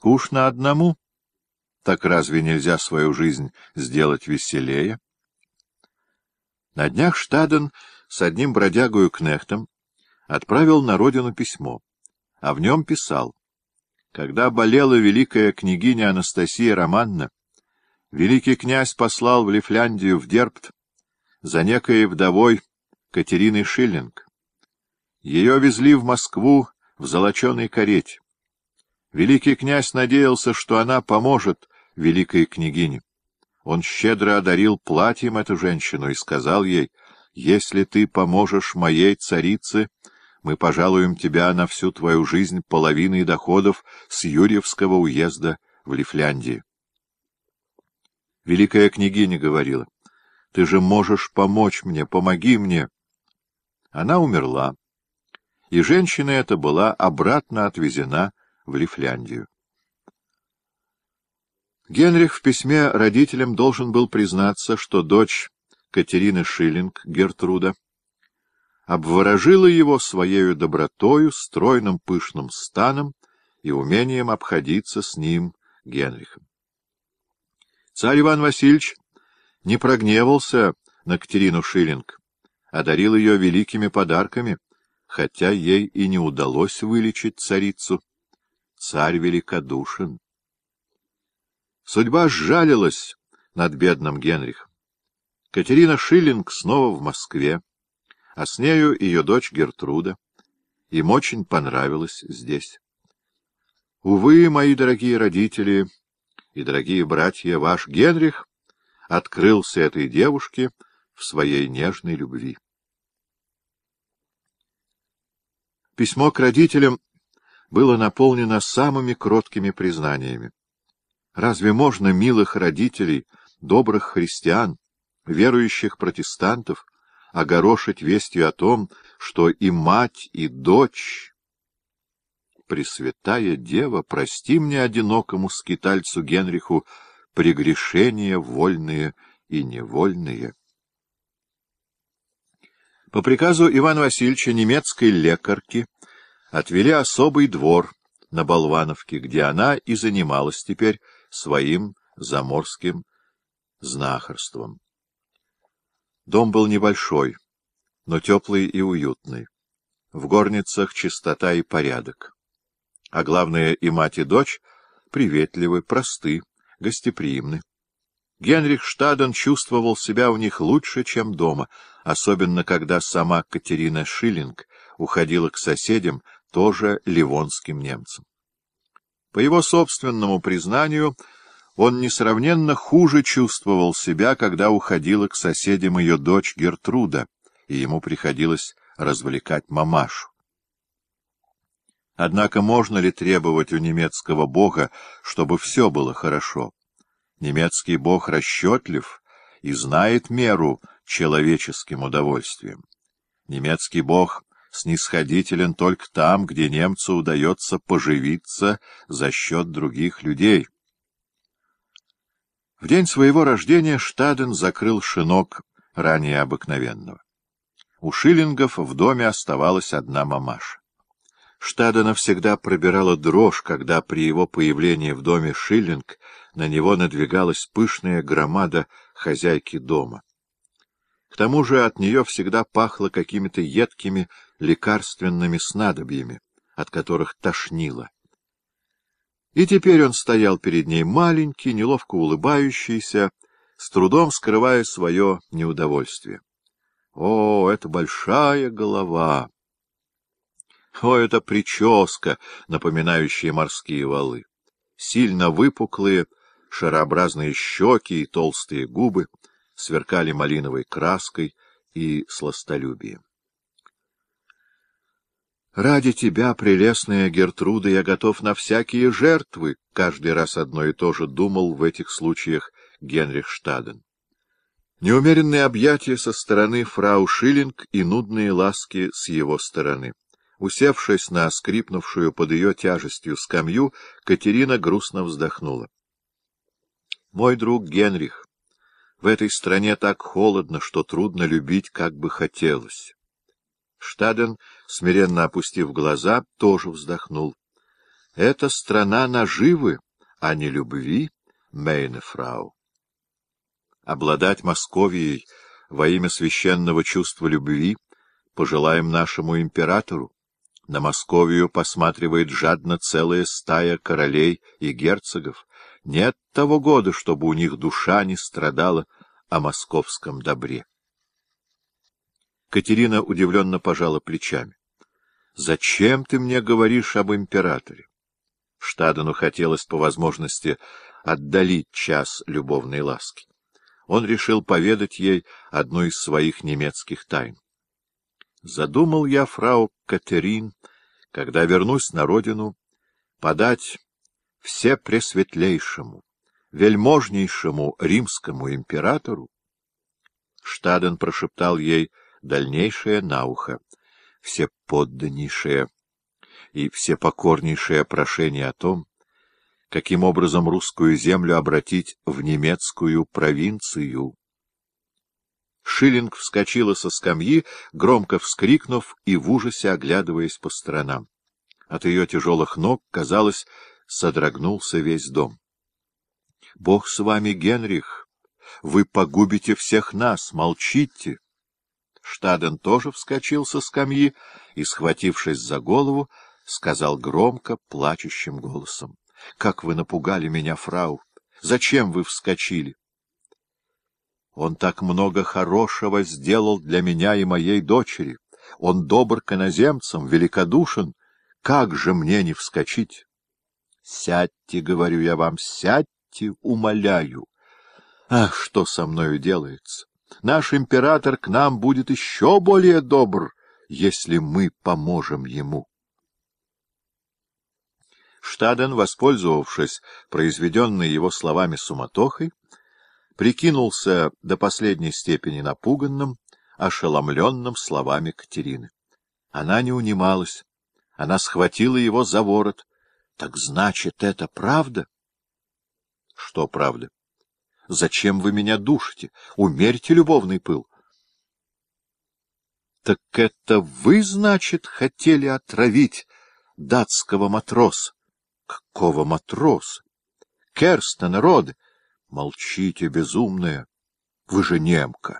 скучно одному? Так разве нельзя свою жизнь сделать веселее? На днях Штаден с одним бродягою-кнехтом отправил на родину письмо, а в нем писал: «Когда болела великая княгиня Анастасия Романна, великий князь послал в Лифляндию, в Дербт, за некой вдовой Катериной Шиллинг. Ее везли в Москву в золоченой карете. Великий князь надеялся, что она поможет великой княгине. Он щедро одарил платьем эту женщину и сказал ей: «Если ты поможешь моей царице, мы пожалуем тебя на всю твою жизнь половиной доходов с Юрьевского уезда в Лифляндии». Великая княгиня говорила: «Ты же можешь помочь мне, помоги мне». Она умерла, и женщина эта была обратно отвезена в Лифляндию. Генрих в письме родителям должен был признаться, что дочь Катерины Шиллинг, Гертруда, обворожила его своею добротою, стройным пышным станом и умением обходиться с ним, Генрихом. Царь Иван Васильевич не прогневался на Катерину Шиллинг, одарил ее великими подарками, хотя ей и не удалось вылечить царицу. Царь великодушен. Судьба сжалилась над бедным Генрихом. Катерина Шиллинг снова в Москве, а с нею ее дочь Гертруда. Им очень понравилось здесь. Увы, мои дорогие родители и дорогие братья, ваш Генрих открылся этой девушке в своей нежной любви. Письмо к родителям было наполнено самыми кроткими признаниями. Разве можно милых родителей, добрых христиан, верующих протестантов, огорошить вестью о том, что и мать, и дочь... Пресвятая Дева, прости мне, одинокому скитальцу Генриху, прегрешения вольные и невольные. По приказу Ивана Васильевича немецкой лекарки отвели особый двор на Болвановке, где она и занималась теперь своим заморским знахарством. Дом был небольшой, но теплый и уютный. В горницах чистота и порядок. А главное, и мать, и дочь приветливы, просты, гостеприимны. Генрих Штаден чувствовал себя у них лучше, чем дома, особенно когда сама Катерина Шиллинг уходила к соседям, тоже ливонским немцам. По его собственному признанию, он несравненно хуже чувствовал себя, когда уходила к соседям ее дочь Гертруда, и ему приходилось развлекать мамашу. Однако можно ли требовать у немецкого бога, чтобы все было хорошо? Немецкий бог расчетлив и знает меру человеческим удовольствием. Немецкий бог снисходителен только там, где немцу удается поживиться за счет других людей. В день своего рождения Штаден закрыл шинок ранее обыкновенного. У Шиллингов в доме оставалась одна мамаша. Штадена всегда пробирала дрожь, когда при его появлении в доме Шиллинг на него надвигалась пышная громада хозяйки дома. К тому же от нее всегда пахло какими-то едкими лекарственными снадобьями, от которых тошнило. И теперь он стоял перед ней маленький, неловко улыбающийся, с трудом скрывая свое неудовольствие. О, это большая голова! О, это прическа, напоминающая морские валы! Сильно выпуклые, шарообразные щеки и толстые губы сверкали малиновой краской и сластолюбием. «Ради тебя, прелестная Гертруда, я готов на всякие жертвы», — каждый раз одно и то же думал в этих случаях Генрих Штаден. Неумеренные объятия со стороны фрау Шиллинг и нудные ласки с его стороны. Усевшись на скрипнувшую под ее тяжестью скамью, Катерина грустно вздохнула. «Мой друг Генрих, в этой стране так холодно, что трудно любить, как бы хотелось». Штаден, смиренно опустив глаза, тоже вздохнул. Это страна наживы, а не любви, мейнефрау. Обладать Московией во имя священного чувства любви пожелаем нашему императору. На Московию посматривает жадно целая стая королей и герцогов. Нет того года, чтобы у них душа не страдала о московском добре. Катерина удивленно пожала плечами. — Зачем ты мне говоришь об императоре? Штадену хотелось по возможности отдалить час любовной ласки. Он решил поведать ей одну из своих немецких тайн. Задумал я, фрау Катерин, когда вернусь на родину, подать всепресветлейшему, вельможнейшему римскому императору. Штаден прошептал ей дальнейшее на ухо, всеподданнейшее и всепокорнейшее прошение о том, каким образом русскую землю обратить в немецкую провинцию. Шиллинг вскочила со скамьи, громко вскрикнув и в ужасе оглядываясь по сторонам. От ее тяжелых ног, казалось, содрогнулся весь дом. — Бог с вами, Генрих! Вы погубите всех нас! Молчите! Штаден тоже вскочил со скамьи и, схватившись за голову, сказал громко, плачущим голосом: — Как вы напугали меня, фрау! Зачем вы вскочили? Он так много хорошего сделал для меня и моей дочери. Он добр к иноземцам, великодушен. Как же мне не вскочить? Сядьте, говорю я вам, сядьте, умоляю. Ах, что со мною делается? Наш император к нам будет еще более добр, если мы поможем ему. Штаден, воспользовавшись произведенной его словами суматохой, прикинулся до последней степени напуганным, ошеломленным словами Катерины. Она не унималась. Она схватила его за ворот. — Так значит, это правда? — Что правда? — Зачем вы меня душите? Умерьте любовный пыл. — Так это вы, значит, хотели отравить датского матроса? — Какого матроса? — Керстена, Роде. — Молчите, безумная! Вы же немка!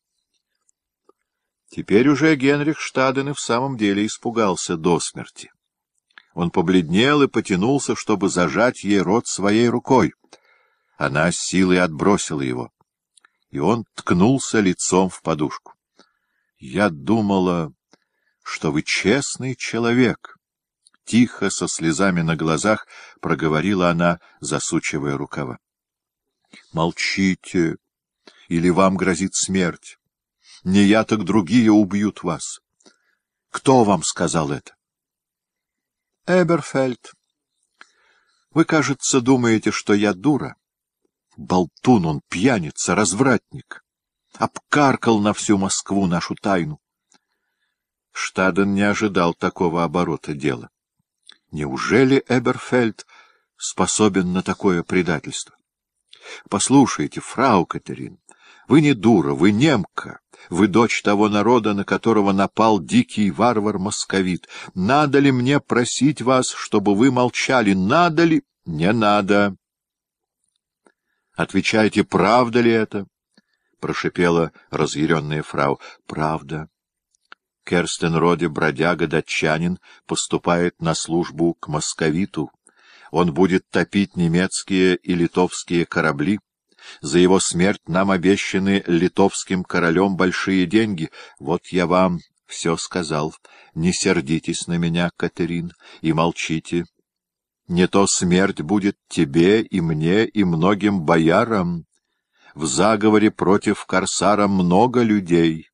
Теперь уже Генрих Штаден и в самом деле испугался до смерти. Он побледнел и потянулся, чтобы зажать ей рот своей рукой. Она с силой отбросила его, и он ткнулся лицом в подушку. — Я думала, что вы честный человек. Тихо, со слезами на глазах, проговорила она, засучивая рукава. — Молчите, или вам грозит смерть. Не я, так другие убьют вас. Кто вам сказал это? — Эберфельд. Вы, кажется, думаете, что я дура. Болтун он, пьяница, развратник. Обкаркал на всю Москву нашу тайну. Штаден не ожидал такого оборота дела. Неужели Эберфельд способен на такое предательство? Послушайте, фрау Катерин, вы не дура, вы немка, вы дочь того народа, на которого напал дикий варвар-московит. Надо ли мне просить вас, чтобы вы молчали? Надо ли? Не надо. Отвечайте, правда ли это? — прошипела разъяренная фрау. — Правда. Керстенроде, бродяга-датчанин, поступает на службу к московиту. Он будет топить немецкие и литовские корабли. За его смерть нам обещаны литовским королем большие деньги. Вот я вам все сказал. Не сердитесь на меня, Катерин, и молчите. Не то смерть будет тебе и мне и многим боярам. В заговоре против корсара много людей.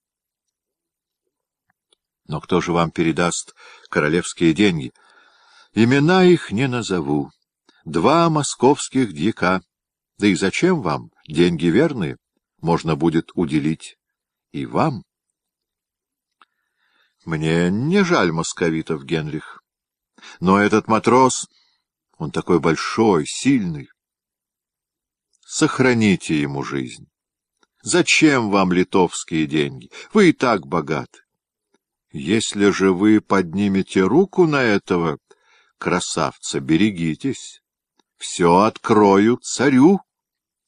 Но кто же вам передаст королевские деньги? Имена их не назову. 2 московских дьяка. Да и зачем вам? Деньги верные. Можно будет уделить и вам. Мне не жаль московитов, Генрих. Но этот матрос, он такой большой, сильный. Сохраните ему жизнь. Зачем вам литовские деньги? Вы и так богаты. Если же вы поднимете руку на этого красавца, берегитесь. Все открою царю.